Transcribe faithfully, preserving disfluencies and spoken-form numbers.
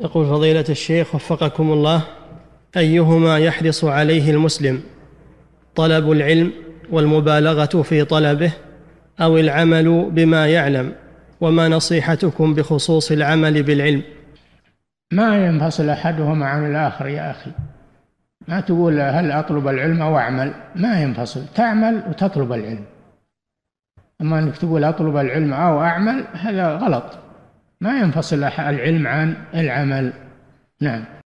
يقول فضيلة الشيخ وفقكم الله: أيهما يحرص عليه المسلم، طلب العلم والمبالغة في طلبه، أو العمل بما يعلم؟ وما نصيحتكم بخصوص العمل بالعلم؟ ما ينفصل أحدهما عن الآخر يا أخي. ما تقول هل أطلب العلم أو أعمل، ما ينفصل، تعمل وتطلب العلم. أما أنك تقول أطلب العلم أو أعمل، هذا غلط. ما ينفصل العلم عن العمل. نعم.